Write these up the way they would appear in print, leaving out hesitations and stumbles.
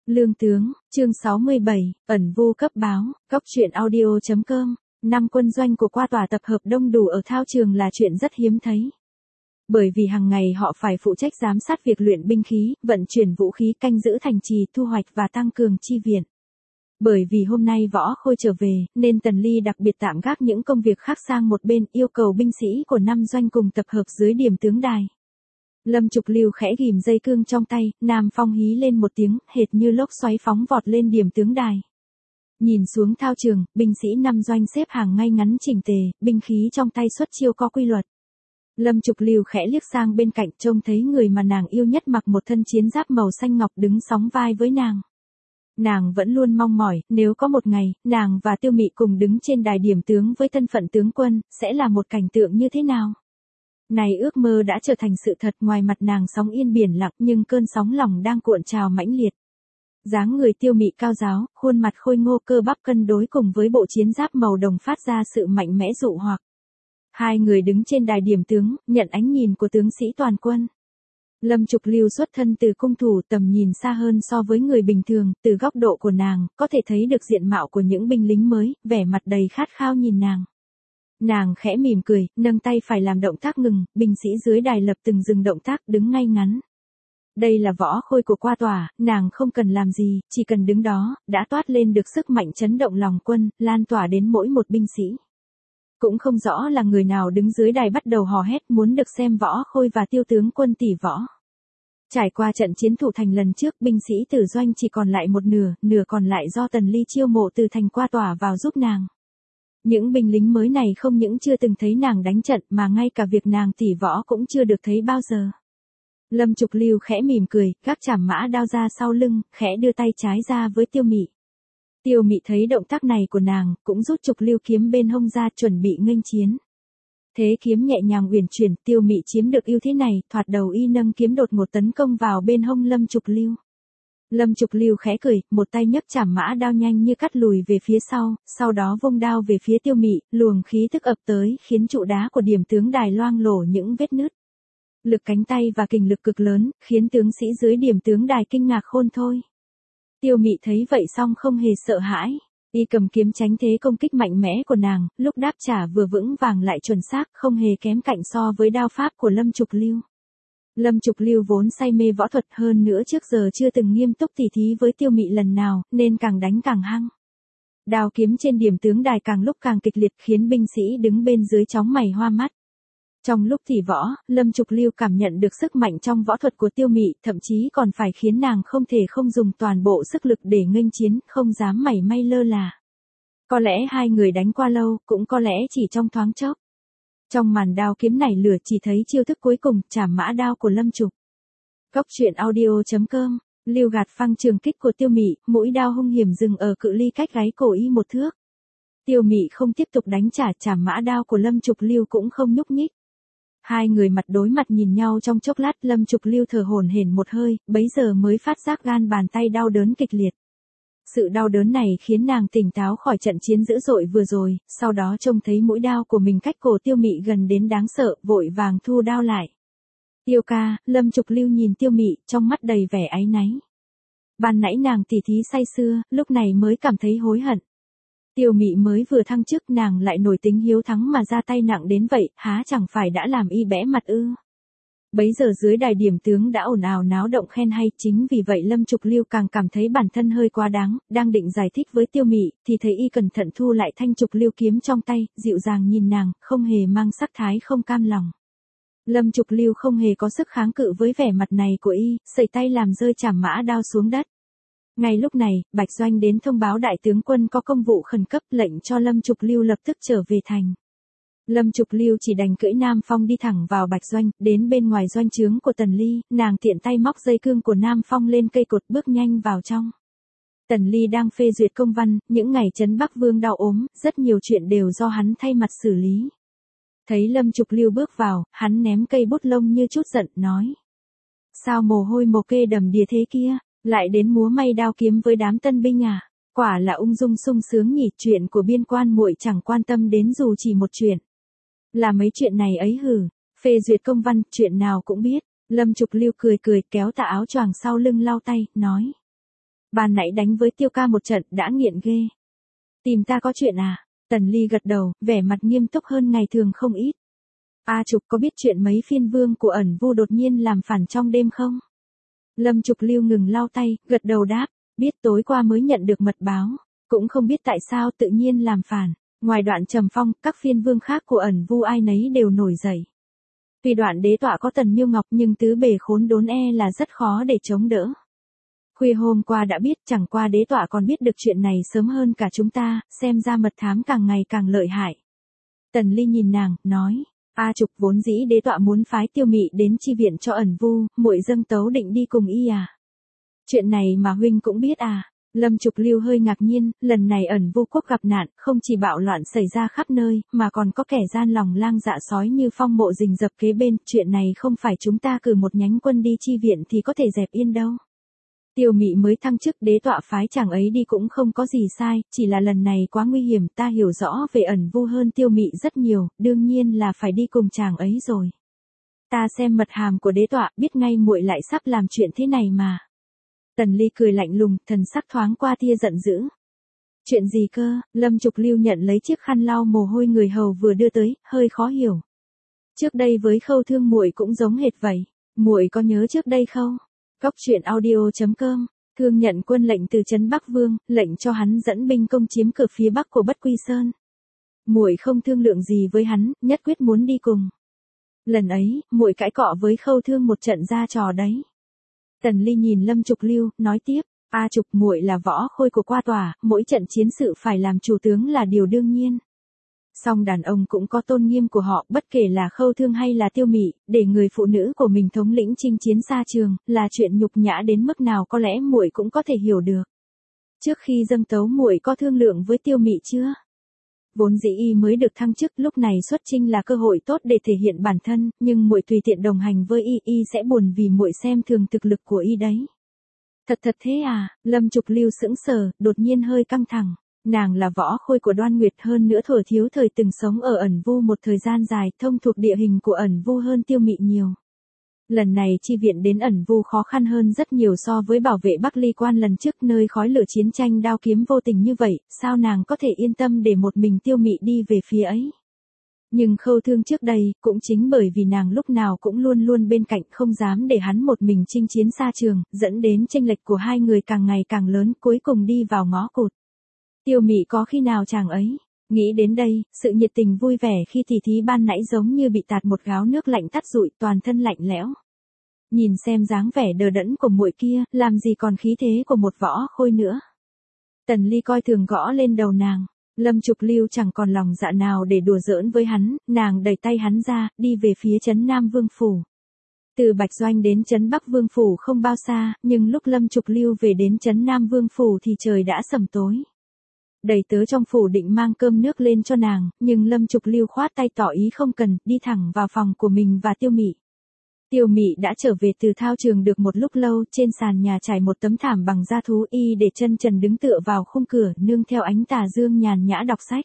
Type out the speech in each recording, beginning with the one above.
Lương tướng, chương 67, ẩn vu cấp báo, góc truyện audio.com. 5 quân doanh của qua tòa tập hợp đông đủ ở thao trường là chuyện rất hiếm thấy. Bởi vì hàng ngày họ phải phụ trách giám sát việc luyện binh khí, vận chuyển vũ khí, canh giữ thành trì, thu hoạch và tăng cường chi viện. Bởi vì hôm nay Võ Khôi trở về, nên Tần Ly đặc biệt tạm gác những công việc khác sang một bên, yêu cầu binh sĩ của 5 doanh cùng tập hợp dưới điểm tướng đài. Lâm Trục Lưu khẽ ghim dây cương trong tay, Nam Phong hí lên một tiếng, hệt như lốc xoáy phóng vọt lên điểm tướng đài. Nhìn xuống thao trường, binh sĩ 5 doanh xếp hàng ngay ngắn chỉnh tề, binh khí trong tay xuất chiêu có quy luật. Lâm Trục Lưu khẽ liếc sang bên cạnh, trông thấy người mà nàng yêu nhất mặc một thân chiến giáp màu xanh ngọc đứng sóng vai với nàng. Nàng vẫn luôn mong mỏi, nếu có một ngày, nàng và Tiêu Mị cùng đứng trên đài điểm tướng với thân phận tướng quân, sẽ là một cảnh tượng như thế nào? Này ước mơ đã trở thành sự thật, ngoài mặt nàng sóng yên biển lặng nhưng cơn sóng lòng đang cuộn trào mãnh liệt. Dáng người Tiêu Mị cao ráo, khuôn mặt khôi ngô cơ bắp cân đối cùng với bộ chiến giáp màu đồng phát ra sự mạnh mẽ dụ hoặc. Hai người đứng trên đài điểm tướng, nhận ánh nhìn của tướng sĩ toàn quân. Lâm Trục Lưu xuất thân từ cung thủ, tầm nhìn xa hơn so với người bình thường, từ góc độ của nàng, có thể thấy được diện mạo của những binh lính mới, vẻ mặt đầy khát khao nhìn nàng. Nàng khẽ mỉm cười, nâng tay phải làm động tác ngừng, binh sĩ dưới đài lập từng dừng động tác, đứng ngay ngắn. Đây là Võ Khôi của qua tòa, nàng không cần làm gì, chỉ cần đứng đó, đã toát lên được sức mạnh chấn động lòng quân, lan tỏa đến mỗi một binh sĩ. Cũng không rõ là người nào đứng dưới đài bắt đầu hò hét muốn được xem Võ Khôi và Tiêu tướng quân tỷ võ. Trải qua trận chiến thủ thành lần trước, binh sĩ tử doanh chỉ còn lại một nửa, nửa còn lại do Tần Ly chiêu mộ từ thành qua tòa vào giúp nàng. Những binh lính mới này không những chưa từng thấy nàng đánh trận mà ngay cả việc nàng tỉ võ cũng chưa được thấy bao giờ. Lâm Trục Lưu khẽ mỉm cười, gác chảm mã đao ra sau lưng, khẽ đưa tay trái ra với Tiêu Mị. Tiêu Mị thấy động tác này của nàng, cũng rút Trục Lưu kiếm bên hông ra chuẩn bị nghênh chiến. Thế kiếm nhẹ nhàng uyển chuyển, Tiêu Mị chiếm được ưu thế này, thoạt đầu y nâng kiếm đột ngột tấn công vào bên hông Lâm Trục Lưu. Lâm Trục Lưu khẽ cười, một tay nhấc chảm mã đao nhanh như cắt lùi về phía sau đó vung đao về phía Tiêu Mị, luồng khí tức ập tới, khiến trụ đá của điểm tướng đài loang lổ những vết nứt. Lực cánh tay và kình lực cực lớn, khiến tướng sĩ dưới điểm tướng đài kinh ngạc khôn thôi. Tiêu Mị thấy vậy xong không hề sợ hãi, y cầm kiếm tránh thế công kích mạnh mẽ của nàng, lúc đáp trả vừa vững vàng lại chuẩn xác, không hề kém cạnh so với đao pháp của Lâm Trục Lưu. Lâm Trục Lưu vốn say mê võ thuật, hơn nữa trước giờ chưa từng nghiêm túc tỉ thí với Tiêu Mị lần nào, nên càng đánh càng hăng. Đao kiếm trên điểm tướng đài càng lúc càng kịch liệt, khiến binh sĩ đứng bên dưới chóng mày hoa mắt. Trong lúc tỉ võ, Lâm Trục Lưu cảm nhận được sức mạnh trong võ thuật của Tiêu Mị, thậm chí còn phải khiến nàng không thể không dùng toàn bộ sức lực để nghênh chiến, không dám mảy may lơ là. Có lẽ hai người đánh qua lâu, cũng có lẽ chỉ trong thoáng chốc. Trong màn đao kiếm nảy lửa chỉ thấy chiêu thức cuối cùng, chảm mã đao của Lâm Trục. Góc truyện audio.com. Lưu gạt phăng trường kích của Tiêu Mị, mũi đao hung hiểm dừng ở cự ly cách gáy cổ y một thước. Tiêu Mị không tiếp tục đánh trả, chảm mã đao của Lâm Trục Lưu cũng không nhúc nhích. Hai người mặt đối mặt nhìn nhau trong chốc lát, Lâm Trục Lưu thở hổn hển một hơi, bấy giờ mới phát giác gan bàn tay đau đớn kịch liệt. Sự đau đớn này khiến nàng tỉnh táo khỏi trận chiến dữ dội vừa rồi, sau đó trông thấy mũi đao của mình cách cổ Tiêu Mị gần đến đáng sợ, vội vàng thu đao lại. Tiêu ca, Lâm Trục Lưu nhìn Tiêu Mị, trong mắt đầy vẻ áy náy. Ban nãy nàng tỉ thí say sưa, lúc này mới cảm thấy hối hận. Tiêu Mị mới vừa thăng chức, nàng lại nổi tính hiếu thắng mà ra tay nặng đến vậy, há chẳng phải đã làm y bẽ mặt ư? Bấy giờ dưới đài điểm tướng đã ồn ào náo động khen hay, chính vì vậy Lâm Trục Lưu càng cảm thấy bản thân hơi quá đáng, đang định giải thích với Tiêu Mị, thì thấy y cẩn thận thu lại thanh Trục Lưu kiếm trong tay, dịu dàng nhìn nàng, không hề mang sắc thái không cam lòng. Lâm Trục Lưu không hề có sức kháng cự với vẻ mặt này của y, sẩy tay làm rơi chảm mã đao xuống đất. Ngay lúc này, Bạch Doanh đến thông báo đại tướng quân có công vụ khẩn cấp, lệnh cho Lâm Trục Lưu lập tức trở về thành. Lâm Trục Lưu chỉ đành cưỡi Nam Phong đi thẳng vào Bạch Doanh, đến bên ngoài doanh trướng của Tần Ly, nàng tiện tay móc dây cương của Nam Phong lên cây cột, bước nhanh vào trong. Tần Ly đang phê duyệt công văn, những ngày Trấn Bắc Vương đau ốm, rất nhiều chuyện đều do hắn thay mặt xử lý. Thấy Lâm Trục Lưu bước vào, hắn ném cây bút lông như chút giận, nói: Sao mồ hôi mồ kê đầm đìa thế kia, lại đến múa may đao kiếm với đám tân binh à? Quả là ung dung sung sướng nhỉ, chuyện của biên quan muội chẳng quan tâm đến dù chỉ một chuyện. Là mấy chuyện này ấy hử, phê duyệt công văn, chuyện nào cũng biết. Lâm Trục Lưu cười cười kéo tà áo choàng sau lưng lau tay, nói: Ban nãy đánh với Tiêu ca một trận đã nghiện ghê. Tìm ta có chuyện à? Tần Ly gật đầu, vẻ mặt nghiêm túc hơn ngày thường không ít. A Trục có biết chuyện mấy phiên vương của ẩn vu đột nhiên làm phản trong đêm không? Lâm Trục Lưu ngừng lau tay, gật đầu đáp, biết tối qua mới nhận được mật báo, cũng không biết tại sao tự nhiên làm phản. Ngoài Đoạn Trầm Phong, các phiên vương khác của ẩn vu ai nấy đều nổi dậy. Tuy Đoạn đế tọa có Tần Miêu Ngọc nhưng tứ bề khốn đốn là rất khó để chống đỡ. Khuya hôm qua đã biết, chẳng qua đế tọa còn biết được chuyện này sớm hơn cả chúng ta, xem ra mật thám càng ngày càng lợi hại. Tần Ly nhìn nàng, nói, A Trục vốn dĩ đế tọa muốn phái Tiêu Mị đến chi viện cho ẩn vu, muội dâng tấu định đi cùng y à? Chuyện này mà huynh cũng biết à? Lâm Trục Lưu hơi ngạc nhiên, lần này ẩn vu quốc gặp nạn, không chỉ bạo loạn xảy ra khắp nơi, mà còn có kẻ gian lòng lang dạ sói như Phong Mộ rình rập kế bên, chuyện này không phải chúng ta cử một nhánh quân đi chi viện thì có thể dẹp yên đâu. Tiêu Mị mới thăng chức, đế tọa phái chàng ấy đi cũng không có gì sai, chỉ là lần này quá nguy hiểm, ta hiểu rõ về ẩn vu hơn Tiêu Mị rất nhiều, đương nhiên là phải đi cùng chàng ấy rồi. Ta xem mật hàm của đế tọa, biết ngay muội lại sắp làm chuyện thế này mà. Tần Ly cười lạnh lùng, thần sắc thoáng qua tia giận dữ. Chuyện gì cơ? Lâm Trục Lưu nhận lấy chiếc khăn lau mồ hôi người hầu vừa đưa tới, hơi khó hiểu. Trước đây với Khâu Thương muội cũng giống hệt vậy, muội có nhớ trước đây không? Cóc truyện audio.com, Thương nhận quân lệnh từ trấn Bắc Vương, lệnh cho hắn dẫn binh công chiếm cửa phía bắc của Bất Quy Sơn. Muội không thương lượng gì với hắn, nhất quyết muốn đi cùng. Lần ấy, muội cãi cọ với Khâu Thương một trận ra trò đấy. Tần Ly nhìn Lâm Trục Lưu, nói tiếp, A Trục muội là võ khôi của qua tòa, mỗi trận chiến sự phải làm chủ tướng là điều đương nhiên. Song đàn ông cũng có tôn nghiêm của họ, bất kể là Khâu Thương hay là Tiêu Mị, để người phụ nữ của mình thống lĩnh chinh chiến xa trường, là chuyện nhục nhã đến mức nào có lẽ muội cũng có thể hiểu được. Trước khi dâng tấu muội có thương lượng với Tiêu Mị chưa? Vốn dĩ y mới được thăng chức, lúc này xuất chinh là cơ hội tốt để thể hiện bản thân, nhưng muội tùy tiện đồng hành với y sẽ buồn vì muội xem thường thực lực của y đấy. Thật thế à? Lâm Trục Lưu sững sờ, đột nhiên hơi căng thẳng. Nàng là võ khôi của Đoan Nguyệt, hơn nữa thuở thiếu thời từng sống ở ẩn vu một thời gian dài, thông thuộc địa hình của ẩn vu hơn Tiêu Mị nhiều. Lần này chi viện đến ẩn vu khó khăn hơn rất nhiều so với bảo vệ Bắc Ly Quan lần trước, nơi khói lửa chiến tranh đao kiếm vô tình như vậy, sao nàng có thể yên tâm để một mình Tiêu Mị đi về phía ấy. Nhưng Khâu Thương trước đây, cũng chính bởi vì nàng lúc nào cũng luôn luôn bên cạnh, không dám để hắn một mình chinh chiến xa trường, dẫn đến chênh lệch của hai người càng ngày càng lớn, cuối cùng đi vào ngõ cụt. Tiêu Mị có khi nào chàng ấy? Nghĩ đến đây, sự nhiệt tình vui vẻ khi tỉ thí ban nãy giống như bị tạt một gáo nước lạnh tắt rụi, toàn thân lạnh lẽo. Nhìn xem dáng vẻ đờ đẫn của muội kia, làm gì còn khí thế của một võ khôi nữa. Tần Ly coi thường gõ lên đầu nàng. Lâm Trục Lưu chẳng còn lòng dạ nào để đùa giỡn với hắn, nàng đẩy tay hắn ra, đi về phía trấn Nam Vương Phủ. Từ Bạch Doanh đến trấn Bắc Vương Phủ không bao xa, nhưng lúc Lâm Trục Lưu về đến trấn Nam Vương Phủ thì trời đã sầm tối. Đầy tớ trong phủ định mang cơm nước lên cho nàng, nhưng Lâm Trục Lưu khoát tay tỏ ý không cần, đi thẳng vào phòng của mình và Tiêu Mị. Tiêu Mị đã trở về từ thao trường được một lúc lâu, trên sàn nhà trải một tấm thảm bằng da thú, y để chân trần đứng tựa vào khung cửa, nương theo ánh tà dương nhàn nhã đọc sách.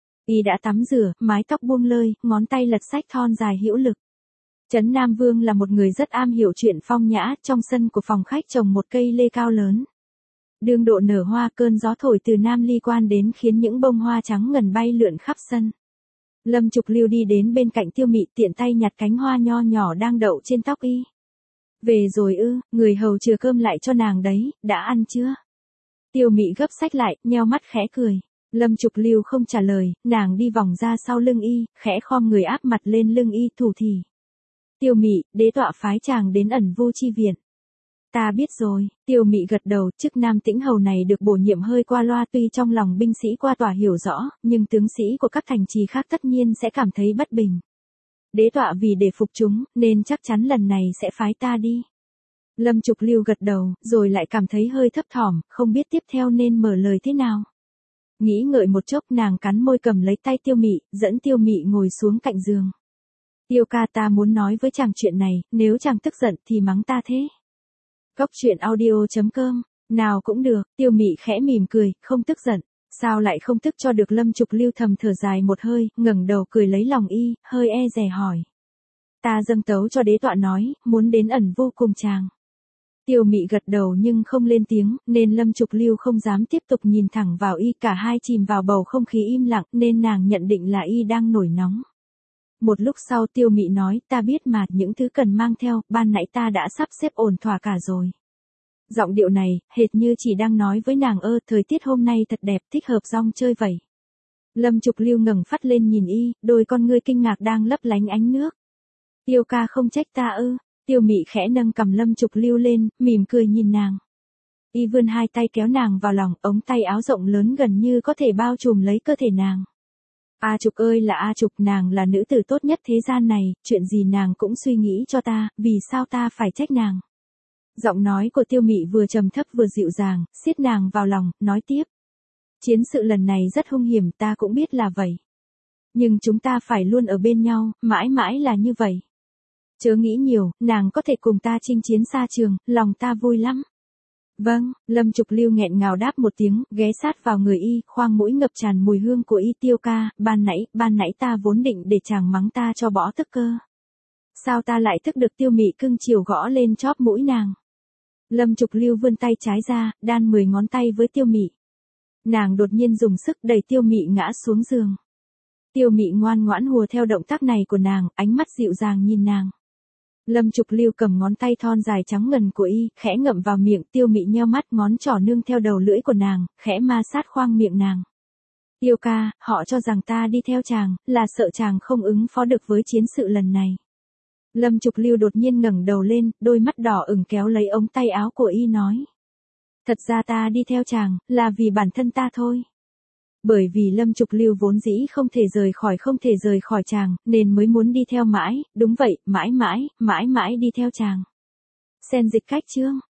Y đã tắm rửa, mái tóc buông lơi, ngón tay lật sách thon dài hữu lực. Trấn Nam Vương là một người rất am hiểu chuyện phong nhã, trong sân của phòng khách trồng một cây lê cao lớn. Đương độ nở hoa, cơn gió thổi từ Nam Ly Quan đến khiến những bông hoa trắng ngần bay lượn khắp sân. Lâm Trục Lưu đi đến bên cạnh Tiêu Mị, tiện tay nhặt cánh hoa nho nhỏ đang đậu trên tóc y. Về rồi ư? Người hầu chừa cơm lại cho nàng đấy, đã ăn chưa? Tiêu Mị gấp sách lại, nheo mắt khẽ cười. Lâm Trục Lưu không trả lời, nàng đi vòng ra sau lưng y, khẽ khom người áp mặt lên lưng y, thủ thỉ. Tiêu Mị, đế tọa phái chàng đến ẩn vu chi viện. Ta biết rồi. Tiêu Mị gật đầu, chức Nam Tĩnh Hầu này được bổ nhiệm hơi qua loa, tuy trong lòng binh sĩ qua tòa hiểu rõ, nhưng tướng sĩ của các thành trì khác tất nhiên sẽ cảm thấy bất bình. Đế tọa vì để phục chúng, nên chắc chắn lần này sẽ phái ta đi. Lâm Trục Lưu gật đầu, rồi lại cảm thấy hơi thấp thỏm, không biết tiếp theo nên mở lời thế nào. Nghĩ ngợi một chốc, nàng cắn môi cầm lấy tay Tiêu Mị, dẫn Tiêu Mị ngồi xuống cạnh giường. Tiêu ca, ta muốn nói với chàng chuyện này, nếu chàng tức giận thì mắng ta thế. Cóc truyện audio.com, nào cũng được. Tiêu Mị khẽ mỉm cười, không tức giận. Sao lại không tức cho được? Lâm Trục Lưu thầm thở dài một hơi, ngẩng đầu cười lấy lòng y, hơi dè hỏi. Ta dâng tấu cho đế tọa nói, muốn đến ẩn vô cùng chàng. Tiêu Mị gật đầu nhưng không lên tiếng, nên Lâm Trục Lưu không dám tiếp tục nhìn thẳng vào y, cả hai chìm vào bầu không khí im lặng, nên nàng nhận định là y đang nổi nóng. Một lúc sau Tiêu Mị nói, ta biết mà, những thứ cần mang theo, ban nãy ta đã sắp xếp ổn thỏa cả rồi. Giọng điệu này, hệt như chỉ đang nói với nàng, thời tiết hôm nay thật đẹp, thích hợp rong chơi vậy. Lâm Trục Lưu ngẩng phát lên nhìn y, đôi con ngươi kinh ngạc đang lấp lánh ánh nước. Tiêu ca không trách ta ư? Tiêu Mị khẽ nâng cằm Lâm Trục Lưu lên, mỉm cười nhìn nàng. Y vươn hai tay kéo nàng vào lòng, ống tay áo rộng lớn gần như có thể bao trùm lấy cơ thể nàng. A Trục ơi là A Trục, nàng là nữ tử tốt nhất thế gian này, chuyện gì nàng cũng suy nghĩ cho ta, vì sao ta phải trách nàng? Giọng nói của Tiêu Mị vừa trầm thấp vừa dịu dàng, siết nàng vào lòng, nói tiếp. Chiến sự lần này rất hung hiểm, ta cũng biết là vậy. Nhưng chúng ta phải luôn ở bên nhau, mãi mãi là như vậy. Chớ nghĩ nhiều, nàng có thể cùng ta chinh chiến xa trường, lòng ta vui lắm. Vâng, Lâm Trục Lưu nghẹn ngào đáp một tiếng, ghé sát vào người y, khoang mũi ngập tràn mùi hương của y. Tiêu ca, ban nãy ta vốn định để chàng mắng ta cho bỏ tức cơ. Sao ta lại thức được? Tiêu Mị cưng chiều gõ lên chóp mũi nàng. Lâm Trục Lưu vươn tay trái ra, đan 10 ngón tay với Tiêu Mị. Nàng đột nhiên dùng sức đẩy Tiêu Mị ngã xuống giường. Tiêu Mị ngoan ngoãn hùa theo động tác này của nàng, ánh mắt dịu dàng nhìn nàng. Lâm Trục Lưu cầm ngón tay thon dài trắng ngần của y, khẽ ngậm vào miệng. Tiêu Mị nheo mắt, ngón trỏ nương theo đầu lưỡi của nàng, khẽ ma sát khoang miệng nàng. Tiêu ca, họ cho rằng ta đi theo chàng, là sợ chàng không ứng phó được với chiến sự lần này. Lâm Trục Lưu đột nhiên ngẩng đầu lên, đôi mắt đỏ ửng kéo lấy ống tay áo của y nói. Thật ra ta đi theo chàng, là vì bản thân ta thôi. Bởi vì Lâm Trục Lưu vốn dĩ không thể rời khỏi chàng, nên mới muốn đi theo mãi, đúng vậy, mãi mãi đi theo chàng. Xen dịch cách chương.